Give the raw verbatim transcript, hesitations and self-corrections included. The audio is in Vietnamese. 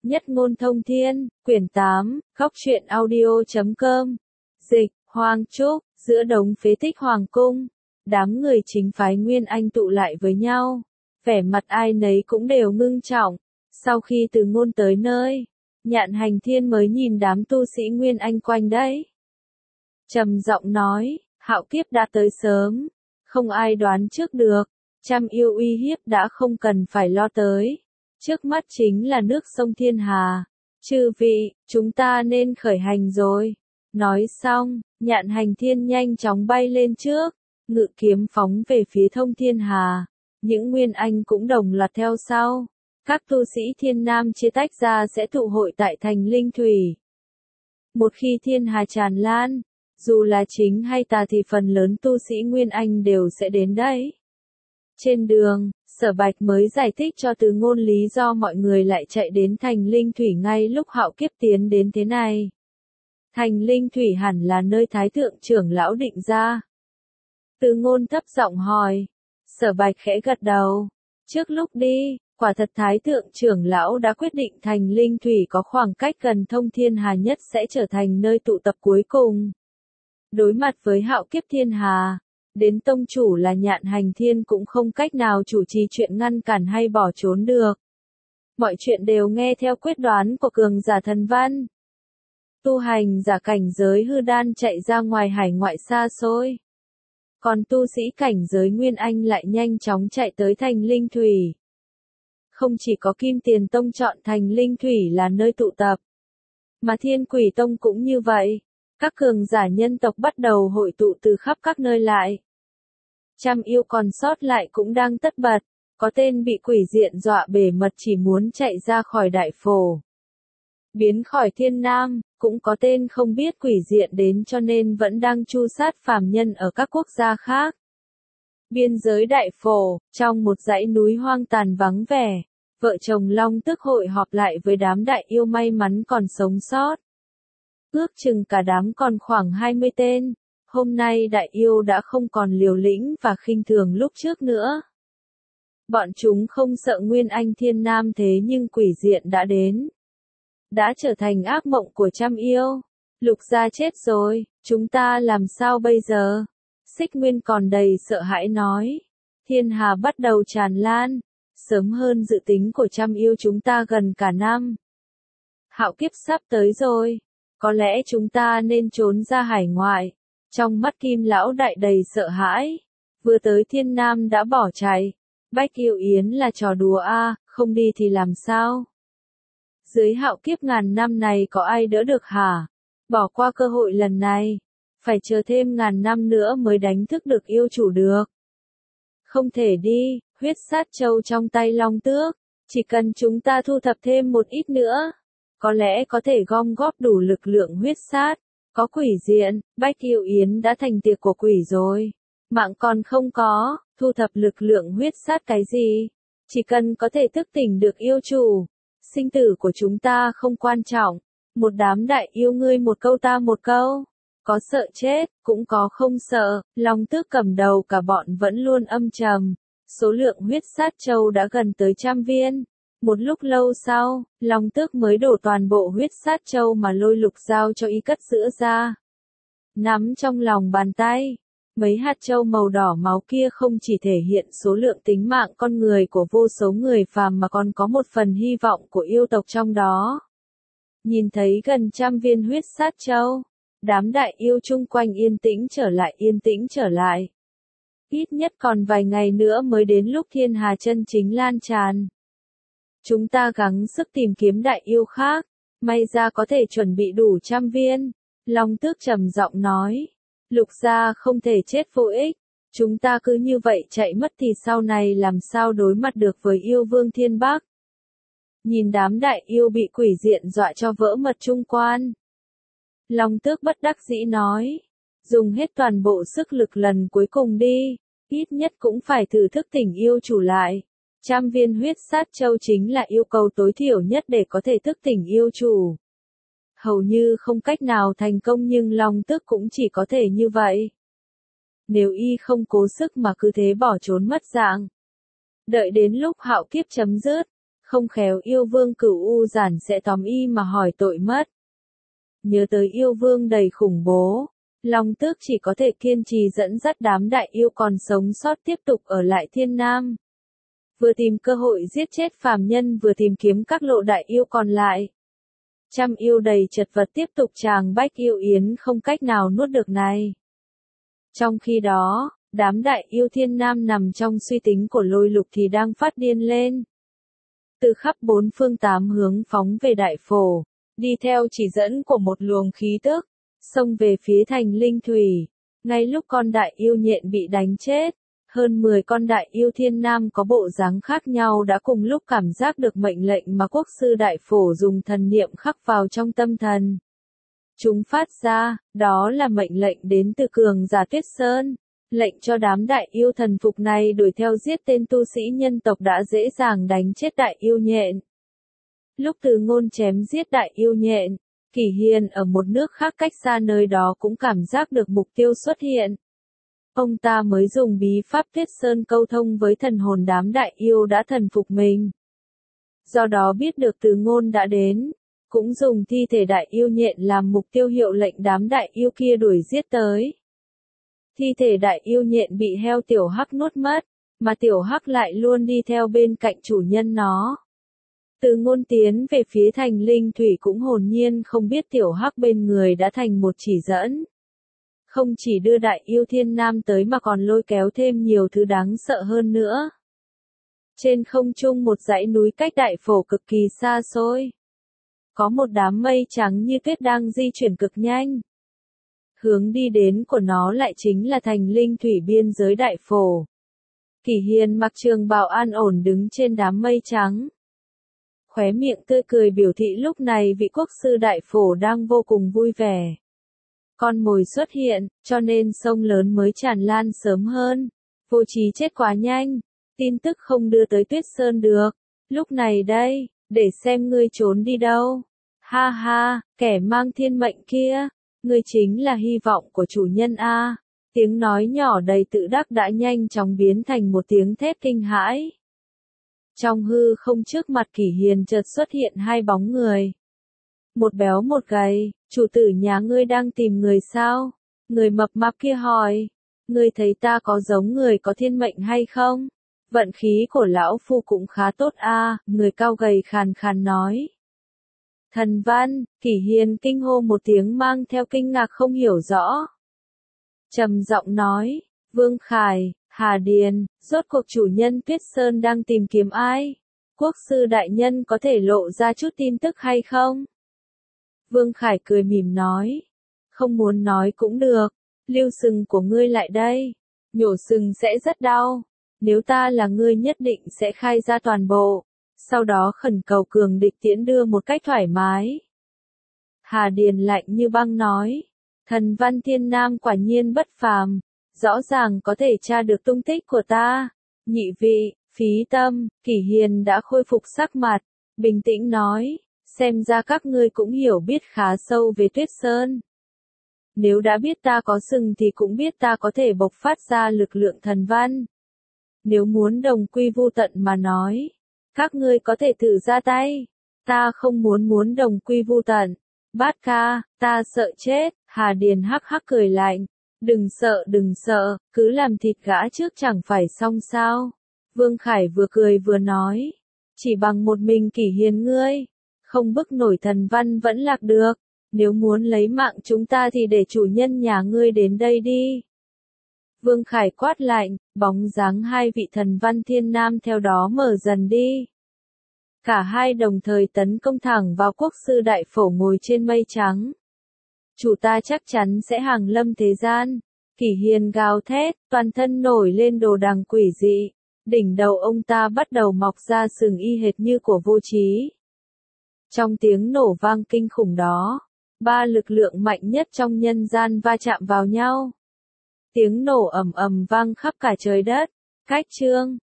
Nhất ngôn thông thiên, quyển tám, góc truyện audio chấm com. Dịch, Hoang Trúc, giữa đống phế tích hoàng cung, đám người chính phái Nguyên Anh tụ lại với nhau, vẻ mặt ai nấy cũng đều ngưng trọng. Sau khi Từ Ngôn tới nơi, Nhạn Hành Thiên mới nhìn đám tu sĩ Nguyên Anh quanh đấy, trầm giọng nói, hạo kiếp đã tới sớm, không ai đoán trước được, trăm yêu uy hiếp đã không cần phải lo tới. Trước mắt chính là nước sông Thiên Hà. Chư vị, chúng ta nên khởi hành rồi. Nói xong, Nhạn Hành Thiên nhanh chóng bay lên trước, ngự kiếm phóng về phía thông Thiên Hà. Những Nguyên Anh cũng đồng loạt theo sau. Các tu sĩ Thiên Nam chia tách ra sẽ tụ hội tại thành Linh Thủy. Một khi Thiên Hà tràn lan, dù là chính hay tà thì phần lớn tu sĩ Nguyên Anh đều sẽ đến đấy. Trên đường, Sở Bạch mới giải thích cho Từ Ngôn lý do mọi người lại chạy đến thành Linh Thủy ngay lúc hạo kiếp tiến đến thế này. Thành Linh Thủy hẳn là nơi Thái Thượng trưởng lão định ra. Từ Ngôn thấp giọng hỏi. Sở Bạch khẽ gật đầu. Trước lúc đi, quả thật Thái Thượng trưởng lão đã quyết định thành Linh Thủy có khoảng cách gần thông Thiên Hà nhất sẽ trở thành nơi tụ tập cuối cùng. Đối mặt với hạo kiếp Thiên Hà, đến tông chủ là Nhạn Hành Thiên cũng không cách nào chủ trì chuyện ngăn cản hay bỏ trốn được. Mọi chuyện đều nghe theo quyết đoán của cường giả thần văn. Tu hành giả cảnh giới hư đan chạy ra ngoài hải ngoại xa xôi. Còn tu sĩ cảnh giới Nguyên Anh lại nhanh chóng chạy tới thành Linh Thủy. Không chỉ có Kim Tiền Tông chọn thành Linh Thủy là nơi tụ tập, mà Thiên Quỷ Tông cũng như vậy. Các cường giả nhân tộc bắt đầu hội tụ từ khắp các nơi lại. Trăm yêu còn sót lại cũng đang tất bật, có tên bị quỷ diện dọa bể mật chỉ muốn chạy ra khỏi đại phổ. Biến khỏi Thiên Nam, cũng có tên không biết quỷ diện đến cho nên vẫn đang tru sát phàm nhân ở các quốc gia khác. Biên giới đại phổ, trong một dãy núi hoang tàn vắng vẻ, vợ chồng Long Tức hội họp lại với đám đại yêu may mắn còn sống sót. Ước chừng cả đám còn khoảng hai mươi tên, hôm nay đại yêu đã không còn liều lĩnh và khinh thường lúc trước nữa. Bọn chúng không sợ Nguyên Anh Thiên Nam thế nhưng quỷ diện đã đến. Đã trở thành ác mộng của trăm yêu. Lục gia chết rồi, chúng ta làm sao bây giờ? Xích Nguyên còn đầy sợ hãi nói. Thiên Hà bắt đầu tràn lan, sớm hơn dự tính của trăm yêu chúng ta gần cả năm. Hạo kiếp sắp tới rồi. Có lẽ chúng ta nên trốn ra hải ngoại. Trong mắt Kim lão đại đầy sợ hãi. Vừa tới Thiên Nam đã bỏ chạy. Bách Yêu Yến là trò đùa a, à, không đi thì làm sao? Dưới hạo kiếp ngàn năm này có ai đỡ được hả? Bỏ qua cơ hội lần này. Phải chờ thêm ngàn năm nữa mới đánh thức được yêu chủ được. Không thể đi, huyết sát châu trong tay Long Tước. Chỉ cần chúng ta thu thập thêm một ít nữa. Có lẽ có thể gom góp đủ lực lượng huyết sát. Có quỷ diện, Bách Yêu Yến đã thành tiệc của quỷ rồi. Mạng còn không có, thu thập lực lượng huyết sát cái gì? Chỉ cần có thể thức tỉnh được yêu chủ. Sinh tử của chúng ta không quan trọng. Một đám đại yêu ngươi một câu ta một câu. Có sợ chết, cũng có không sợ. Long Tước cầm đầu cả bọn vẫn luôn âm trầm. Số lượng huyết sát châu đã gần tới trăm viên. Một lúc lâu sau, Long Tước mới đổ toàn bộ huyết sát châu mà Lôi Lục giao cho y cất giữ ra. Nắm trong lòng bàn tay, mấy hạt châu màu đỏ máu kia không chỉ thể hiện số lượng tính mạng con người của vô số người phàm mà còn có một phần hy vọng của yêu tộc trong đó. Nhìn thấy gần trăm viên huyết sát châu, đám đại yêu chung quanh yên tĩnh trở lại yên tĩnh trở lại. Ít nhất còn vài ngày nữa mới đến lúc Thiên Hà chân chính lan tràn. Chúng ta gắng sức tìm kiếm đại yêu khác, may ra có thể chuẩn bị đủ trăm viên. Long Tước trầm giọng nói, Lục gia không thể chết vô ích, chúng ta cứ như vậy chạy mất thì sau này làm sao đối mặt được với yêu vương Thiên Bắc. Nhìn đám đại yêu bị quỷ diện dọa cho vỡ mật trung quan. Long Tước bất đắc dĩ nói, dùng hết toàn bộ sức lực lần cuối cùng đi, ít nhất cũng phải thử thức tỉnh yêu chủ lại. Trăm viên huyết sát châu chính là yêu cầu tối thiểu nhất để có thể thức tỉnh yêu chủ. Hầu như không cách nào thành công nhưng Long Tước cũng chỉ có thể như vậy. Nếu y không cố sức mà cứ thế bỏ trốn mất dạng. Đợi đến lúc hạo kiếp chấm dứt, không khéo yêu vương Cửu U Giản sẽ tóm y mà hỏi tội mất. Nhớ tới yêu vương đầy khủng bố, Long Tước chỉ có thể kiên trì dẫn dắt đám đại yêu còn sống sót tiếp tục ở lại Thiên Nam. Vừa tìm cơ hội giết chết phàm nhân vừa tìm kiếm các lộ đại yêu còn lại. Trăm yêu đầy chật vật tiếp tục tràng bách yêu yến không cách nào nuốt được này. Trong khi đó, đám đại yêu Thiên Nam nằm trong suy tính của Lôi Lục thì đang phát điên lên. Từ khắp bốn phương tám hướng phóng về đại phổ, đi theo chỉ dẫn của một luồng khí tức, xông về phía thành Linh Thủy. Ngay lúc con đại yêu nhện bị đánh chết, hơn mười con đại yêu Thiên Nam có bộ dáng khác nhau đã cùng lúc cảm giác được mệnh lệnh mà quốc sư đại phổ dùng thần niệm khắc vào trong tâm thần. Chúng phát ra, đó là mệnh lệnh đến từ cường giả Tuyết Sơn, lệnh cho đám đại yêu thần phục này đuổi theo giết tên tu sĩ nhân tộc đã dễ dàng đánh chết đại yêu nhện. Lúc Từ Ngôn chém giết đại yêu nhện, Kỷ Hiền ở một nước khác cách xa nơi đó cũng cảm giác được mục tiêu xuất hiện. Ông ta mới dùng bí pháp Tuyết Sơn câu thông với thần hồn đám đại yêu đã thần phục mình. Do đó biết được Từ Ngôn đã đến, cũng dùng thi thể đại yêu nhện làm mục tiêu hiệu lệnh đám đại yêu kia đuổi giết tới. Thi thể đại yêu nhện bị heo tiểu hắc nuốt mất, mà tiểu hắc lại luôn đi theo bên cạnh chủ nhân nó. Từ Ngôn tiến về phía thành Linh Thủy cũng hồn nhiên không biết tiểu hắc bên người đã thành một chỉ dẫn. Không chỉ đưa đại yêu Thiên Nam tới mà còn lôi kéo thêm nhiều thứ đáng sợ hơn nữa. Trên không trung một dãy núi cách đại phổ cực kỳ xa xôi. Có một đám mây trắng như tuyết đang di chuyển cực nhanh. Hướng đi đến của nó lại chính là thành Linh Thủy biên giới đại phổ. Kỷ Hiền mặc trường bào an ổn đứng trên đám mây trắng. Khóe miệng tươi cười biểu thị lúc này vị quốc sư đại phổ đang vô cùng vui vẻ. Con mồi xuất hiện, cho nên sông lớn mới tràn lan sớm hơn. Vô Trí chết quá nhanh, tin tức không đưa tới Tuyết Sơn được. Lúc này đây, để xem ngươi trốn đi đâu. Ha ha, kẻ mang thiên mệnh kia, ngươi chính là hy vọng của chủ nhân a. Tiếng nói nhỏ đầy tự đắc đã nhanh chóng biến thành một tiếng thét kinh hãi. Trong hư không trước mặt Kỷ Hiền chợt xuất hiện hai bóng người. Một béo một gầy, chủ tử nhà ngươi đang tìm người sao? Người mập mạp kia hỏi, ngươi thấy ta có giống người có thiên mệnh hay không? Vận khí của lão phu cũng khá tốt a, người cao gầy khàn khàn nói. Thần Văn, Kỷ Hiền kinh hô một tiếng mang theo kinh ngạc không hiểu rõ. Trầm giọng nói, Vương Khải, Hà Điền, rốt cuộc chủ nhân Tuyết Sơn đang tìm kiếm ai? Quốc sư đại nhân có thể lộ ra chút tin tức hay không? Vương Khải cười mỉm nói, không muốn nói cũng được, lưu sừng của ngươi lại đây, nhổ sừng sẽ rất đau, nếu ta là ngươi nhất định sẽ khai ra toàn bộ, sau đó khẩn cầu cường địch tiễn đưa một cách thoải mái. Hà Điền lạnh như băng nói, thần Văn Thiên Nam quả nhiên bất phàm, rõ ràng có thể tra được tung tích của ta. Nhị vị, Phí Tâm, Kỷ Hiền đã khôi phục sắc mặt, bình tĩnh nói, xem ra các ngươi cũng hiểu biết khá sâu về Tuyết Sơn. Nếu đã biết ta có sừng thì cũng biết ta có thể bộc phát ra lực lượng thần văn. Nếu muốn đồng quy vu tận mà nói, các ngươi có thể thử ra tay. Ta không muốn muốn đồng quy vu tận. Bát ca, ta sợ chết. Hà Điền hắc hắc cười lạnh. Đừng sợ đừng sợ, cứ làm thịt gã trước chẳng phải xong sao. Vương Khải vừa cười vừa nói. Chỉ bằng một mình Kỷ Hiền ngươi, không bức nổi thần văn vẫn lạc được. Nếu muốn lấy mạng chúng ta thì để chủ nhân nhà ngươi đến đây đi. Vương Khải quát lạnh, bóng dáng hai vị thần văn Thiên Nam theo đó mở dần đi. Cả hai đồng thời tấn công thẳng vào quốc sư đại phổ ngồi trên mây trắng. Chủ ta chắc chắn sẽ hàng lâm thế gian. Kỷ Hiền gào thét, toàn thân nổi lên đồ đằng quỷ dị. Đỉnh đầu ông ta bắt đầu mọc ra sừng y hệt như của Vô Trí. Trong tiếng nổ vang kinh khủng đó, ba lực lượng mạnh nhất trong nhân gian va chạm vào nhau. Tiếng nổ ầm ầm vang khắp cả trời đất. Cách chương